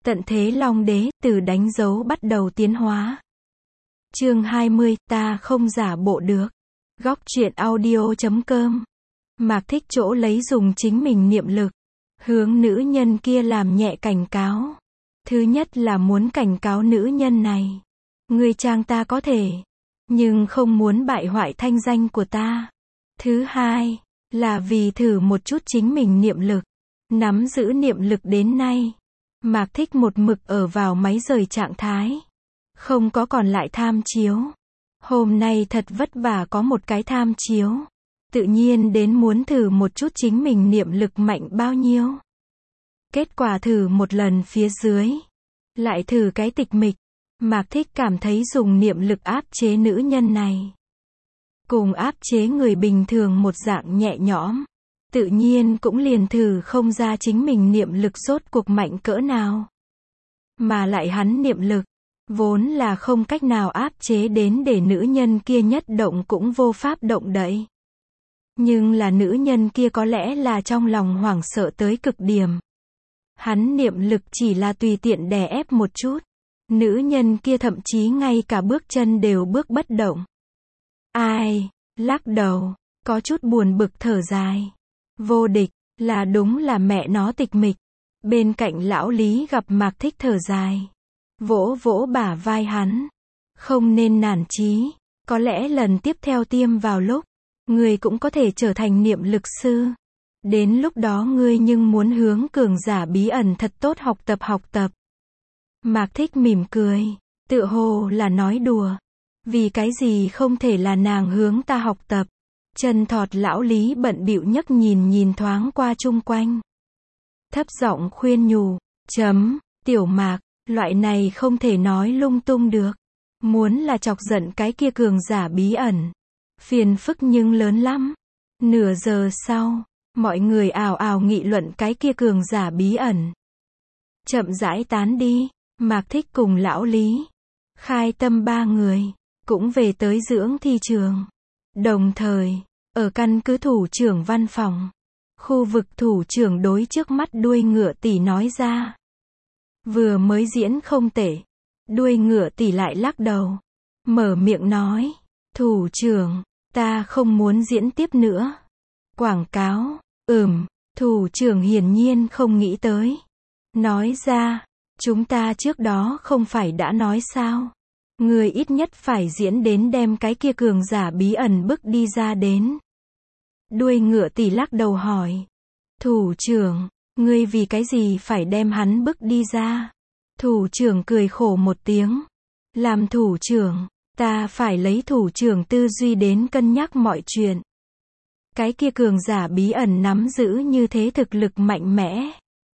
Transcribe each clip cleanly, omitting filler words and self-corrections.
Tận thế Long Đế, từ đánh dấu bắt đầu tiến hóa. Chương 20, ta không giả bộ được. Góc truyện audio.com. Mạc Thích chỗ lấy dùng chính mình niệm lực, hướng nữ nhân kia làm nhẹ cảnh cáo. Thứ nhất là muốn cảnh cáo nữ nhân này. Ngươi trang ta có thể, nhưng không muốn bại hoại thanh danh của ta. Thứ hai, là vì thử một chút chính mình niệm lực. Nắm giữ niệm lực đến nay, Mạc Thích một mực ở vào máy rời trạng thái. Không có còn lại tham chiếu. Hôm nay thật vất vả có một cái tham chiếu. Tự nhiên đến muốn thử một chút chính mình niệm lực mạnh bao nhiêu. Kết quả thử một lần phía dưới. Lại thử cái tịch mịch. Mạc Thích cảm thấy dùng niệm lực áp chế nữ nhân này, cùng áp chế người bình thường một dạng nhẹ nhõm. Tự nhiên cũng liền thử không ra chính mình niệm lực rốt cuộc mạnh cỡ nào. Mà lại hắn niệm lực, vốn là không cách nào áp chế đến để nữ nhân kia nhất động cũng vô pháp động đậy. Nhưng là nữ nhân kia có lẽ là trong lòng hoảng sợ tới cực điểm. Hắn niệm lực chỉ là tùy tiện đè ép một chút. Nữ nhân kia thậm chí ngay cả bước chân đều bước bất động. Ai, lắc đầu, có chút buồn bực thở dài. Vô địch, là đúng là mẹ nó tịch mịch. Bên cạnh lão Lý gặp Mạc Thích thở dài. Vỗ vỗ bả vai hắn. Không nên nản chí. Có lẽ lần tiếp theo tiêm vào lúc, ngươi cũng có thể trở thành niệm lực sư. Đến lúc đó ngươi nhưng muốn hướng cường giả bí ẩn thật tốt học tập. Mạc Thích mỉm cười. Tựa hồ là nói đùa. Vì cái gì không thể là nàng hướng ta học tập. Chân thọt lão Lý bận bịu nhấc nhìn thoáng qua chung quanh. Thấp giọng khuyên nhủ. Tiểu Mạc, loại này không thể nói lung tung được. Muốn là chọc giận cái kia cường giả bí ẩn. Phiền phức nhưng lớn lắm. Nửa giờ sau, mọi người ào ào nghị luận cái kia cường giả bí ẩn. Chậm rãi tán đi, Mạc Thích cùng lão Lý, Khai Tâm ba người, cũng về tới dưỡng thi trường. Đồng thời, ở căn cứ thủ trưởng văn phòng, khu vực thủ trưởng đối trước mắt đuôi ngựa tỷ nói ra. Vừa mới diễn không tệ. Đuôi ngựa tỷ lại lắc đầu. Mở miệng nói. Thủ trưởng, ta không muốn diễn tiếp nữa. Quảng cáo, thủ trưởng hiển nhiên không nghĩ tới. Nói ra, chúng ta trước đó không phải đã nói sao. Người ít nhất phải diễn đến đem cái kia cường giả bí ẩn bức đi ra đến. Đuôi ngựa tỷ lắc đầu hỏi. Thủ trưởng, ngươi vì cái gì phải đem hắn bức đi ra? Thủ trưởng cười khổ một tiếng. Làm thủ trưởng, ta phải lấy thủ trưởng tư duy đến cân nhắc mọi chuyện. Cái kia cường giả bí ẩn nắm giữ như thế thực lực mạnh mẽ.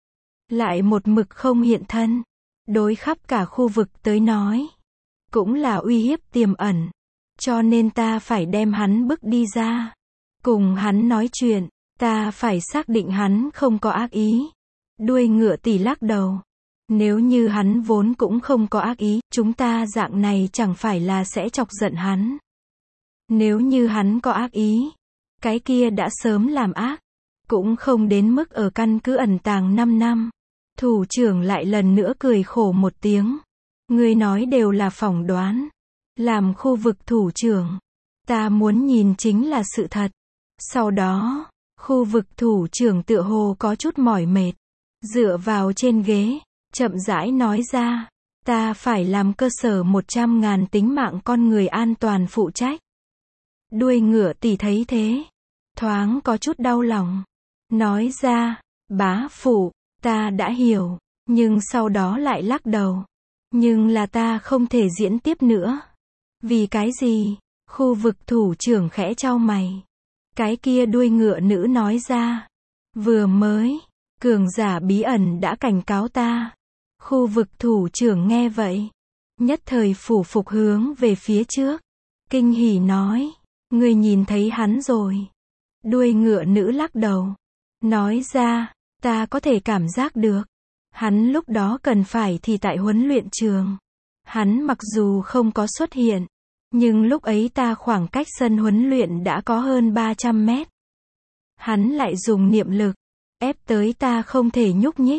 Lại một mực không hiện thân. Đối khắp cả khu vực tới nói. Cũng là uy hiếp tiềm ẩn. Cho nên ta phải đem hắn bức đi ra. Cùng hắn nói chuyện, ta phải xác định hắn không có ác ý. Đuôi ngựa tỷ lắc đầu. Nếu như hắn vốn cũng không có ác ý, chúng ta dạng này chẳng phải là sẽ chọc giận hắn. Nếu như hắn có ác ý, cái kia đã sớm làm ác, cũng không đến mức ở căn cứ ẩn tàng 5 năm. Thủ trưởng lại lần nữa cười khổ một tiếng. Ngươi nói đều là phỏng đoán. Làm khu vực thủ trưởng, ta muốn nhìn chính là sự thật. Sau đó, khu vực thủ trưởng tựa hồ có chút mỏi mệt, dựa vào trên ghế, chậm rãi nói ra, ta phải làm cơ sở 100.000 tính mạng con người an toàn phụ trách. Đuôi ngựa tỷ thấy thế, thoáng có chút đau lòng, nói ra, bá phụ, ta đã hiểu, nhưng sau đó lại lắc đầu. Nhưng là ta không thể diễn tiếp nữa. Vì cái gì? Khu vực thủ trưởng khẽ chau mày. Cái kia đuôi ngựa nữ nói ra. Vừa mới, cường giả bí ẩn đã cảnh cáo ta. Khu vực thủ trưởng nghe vậy, nhất thời phủ phục hướng về phía trước. Kinh hỉ nói. Ngươi nhìn thấy hắn rồi. Đuôi ngựa nữ lắc đầu. Nói ra, ta có thể cảm giác được. Hắn lúc đó cần phải thì tại huấn luyện trường. Hắn mặc dù không có xuất hiện, nhưng lúc ấy ta khoảng cách sân huấn luyện đã có hơn 300 mét. Hắn lại dùng niệm lực, ép tới ta không thể nhúc nhích.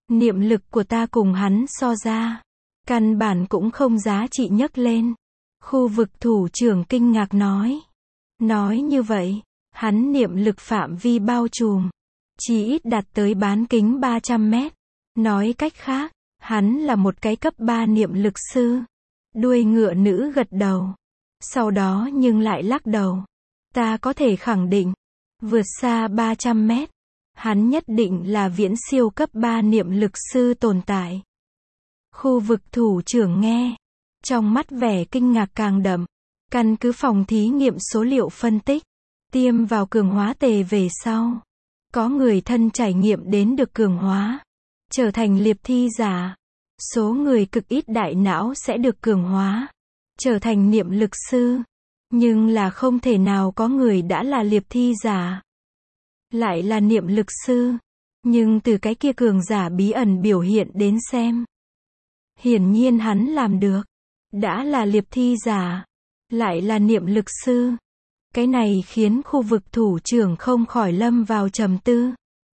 Niệm lực của ta cùng hắn so ra, căn bản cũng không giá trị nhấc lên. Khu vực thủ trưởng kinh ngạc nói. Nói như vậy, hắn niệm lực phạm vi bao trùm, chỉ ít đạt tới bán kính 300 mét. Nói cách khác, hắn là một cái cấp 3 niệm lực sư. Đuôi ngựa nữ gật đầu. Sau đó nhưng lại lắc đầu. Ta có thể khẳng định, vượt xa 300 mét, hắn nhất định là viễn siêu cấp 3 niệm lực sư tồn tại. Khu vực thủ trưởng nghe, trong mắt vẻ kinh ngạc càng đậm. Căn cứ phòng thí nghiệm số liệu phân tích, tiêm vào cường hóa tề về sau, có người thân trải nghiệm đến được cường hóa, trở thành liệp thi giả. Số người cực ít đại não sẽ được cường hóa, trở thành niệm lực sư. Nhưng là không thể nào có người đã là liệp thi giả, lại là niệm lực sư. Nhưng từ cái kia cường giả bí ẩn biểu hiện đến xem, hiển nhiên hắn làm được. Đã là liệp thi giả, lại là niệm lực sư. Cái này khiến khu vực thủ trưởng không khỏi lâm vào trầm tư.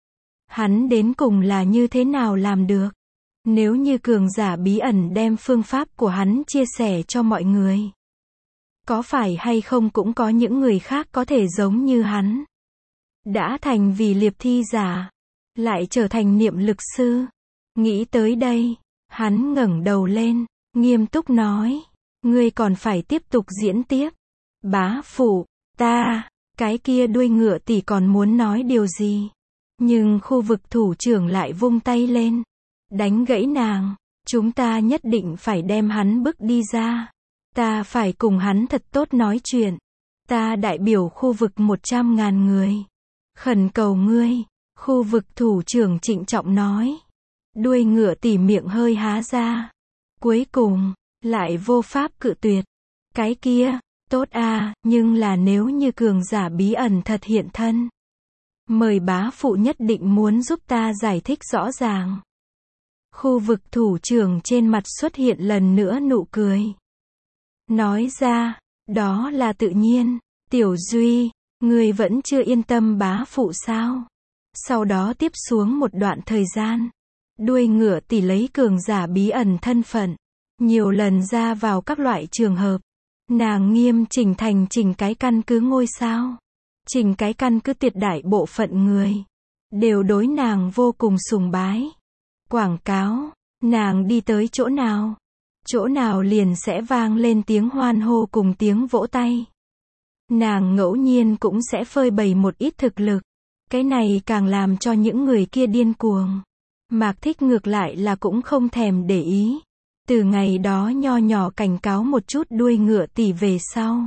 Hắn đến cùng là như thế nào làm được? Nếu như cường giả bí ẩn đem phương pháp của hắn chia sẻ cho mọi người, có phải hay không cũng có những người khác có thể giống như hắn, đã thành vì liệp thi giả, lại trở thành niệm lực sư. Nghĩ tới đây, hắn ngẩng đầu lên, nghiêm túc nói, ngươi còn phải tiếp tục diễn tiếp. Bá phụ, cái kia đuôi ngựa tỷ còn muốn nói điều gì? Nhưng khu vực thủ trưởng lại vung tay lên, đánh gãy nàng. Chúng ta nhất định phải đem hắn bức đi ra. Ta phải cùng hắn thật tốt nói chuyện. Ta đại biểu khu vực 100.000 người. Khẩn cầu ngươi. Khu vực thủ trưởng trịnh trọng nói. Đuôi ngựa tỉ miệng hơi há ra. Cuối cùng, lại vô pháp cự tuyệt. Cái kia, tốt à, nhưng là nếu như cường giả bí ẩn thật hiện thân, mời bá phụ nhất định muốn giúp ta giải thích rõ ràng. Khu vực thủ trưởng trên mặt xuất hiện lần nữa nụ cười. Nói ra, đó là tự nhiên. Tiểu Duy, ngươi vẫn chưa yên tâm bá phụ sao? Sau đó tiếp xuống một đoạn thời gian, đuôi ngựa tỷ lấy cường giả bí ẩn thân phận, nhiều lần ra vào các loại trường hợp. Nàng nghiêm chỉnh thành chỉnh cái căn cứ ngôi sao. Chỉnh cái căn cứ tuyệt đại bộ phận người đều đối nàng vô cùng sùng bái. Quảng cáo, nàng đi tới chỗ nào liền sẽ vang lên tiếng hoan hô cùng tiếng vỗ tay. Nàng ngẫu nhiên cũng sẽ phơi bày một ít thực lực. Cái này càng làm cho những người kia điên cuồng. Mạc Thích ngược lại là cũng không thèm để ý. Từ ngày đó nho nhỏ cảnh cáo một chút đuôi ngựa tỷ về sau,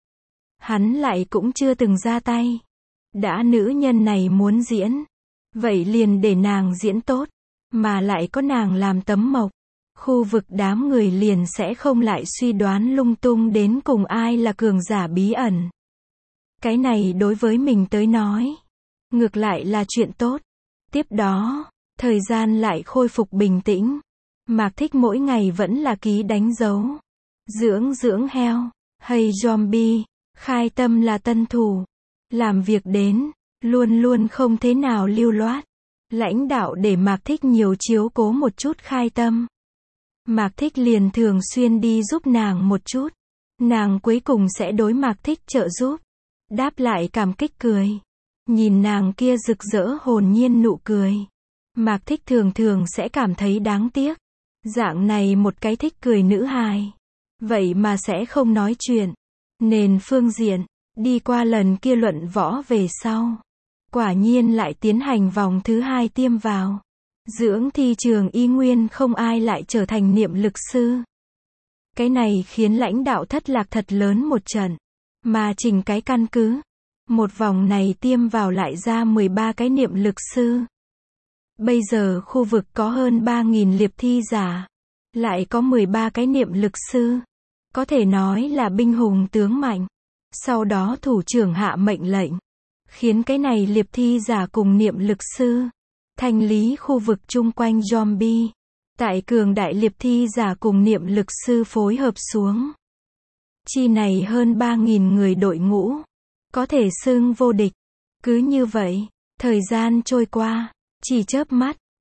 hắn lại cũng chưa từng ra tay. Đã nữ nhân này muốn diễn, vậy liền để nàng diễn tốt, mà lại có nàng làm tấm mộc. Khu vực đám người liền sẽ không lại suy đoán lung tung đến cùng ai là cường giả bí ẩn. Cái này đối với mình tới nói, ngược lại là chuyện tốt. Tiếp đó, thời gian lại khôi phục bình tĩnh. Mạc Thích mỗi ngày vẫn là ký đánh dấu. Dưỡng heo, hay zombie, khai tâm là tân thủ. Làm việc đến, luôn luôn không thế nào lưu loát. Lãnh đạo để Mạc Thích nhiều chiếu cố một chút khai tâm. Mạc Thích liền thường xuyên đi giúp nàng một chút. Nàng cuối cùng sẽ đối Mạc Thích trợ giúp. Đáp lại cảm kích cười. Nhìn nàng kia rực rỡ hồn nhiên nụ cười, Mạc Thích thường thường sẽ cảm thấy đáng tiếc. Dạng này một cái thích cười nữ hài, vậy mà sẽ không nói chuyện. Nền phương diện, đi qua lần kia luận võ về sau, quả nhiên lại tiến hành vòng thứ 2 tiêm vào. Dưỡng thi trường y nguyên không ai lại trở thành niệm lực sư. Cái này khiến lãnh đạo thất lạc thật lớn một trận. Mà chỉnh cái căn cứ, một vòng này tiêm vào lại ra 13 cái niệm lực sư. Bây giờ khu vực có hơn 3.000 liệp thi giả, lại có 13 cái niệm lực sư. Có thể nói là binh hùng tướng mạnh. Sau đó thủ trưởng hạ mệnh lệnh, khiến cái này liệp thi giả cùng niệm lực sư thanh lý khu vực chung quanh zombie. Tại cường đại liệp thi giả cùng niệm lực sư phối hợp xuống, chi này hơn 3.000 người đội ngũ, có thể xưng vô địch. Cứ như vậy, thời gian trôi qua, chỉ chớp mắt,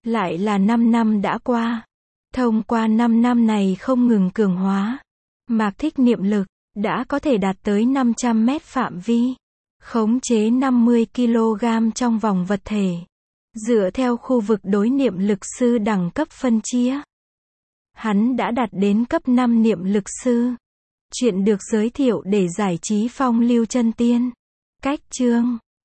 Lại là 5 năm đã qua. Thông qua 5 năm này không ngừng cường hóa, Mạc Thích niệm lực đã có thể đạt tới 500 mét phạm vi, khống chế 50 kg trong vòng vật thể. Dựa theo khu vực đối niệm lực sư đẳng cấp phân chia, hắn đã đạt đến cấp 5 niệm lực sư. Chuyện được giới thiệu để giải trí phong lưu chân tiên. Cách chương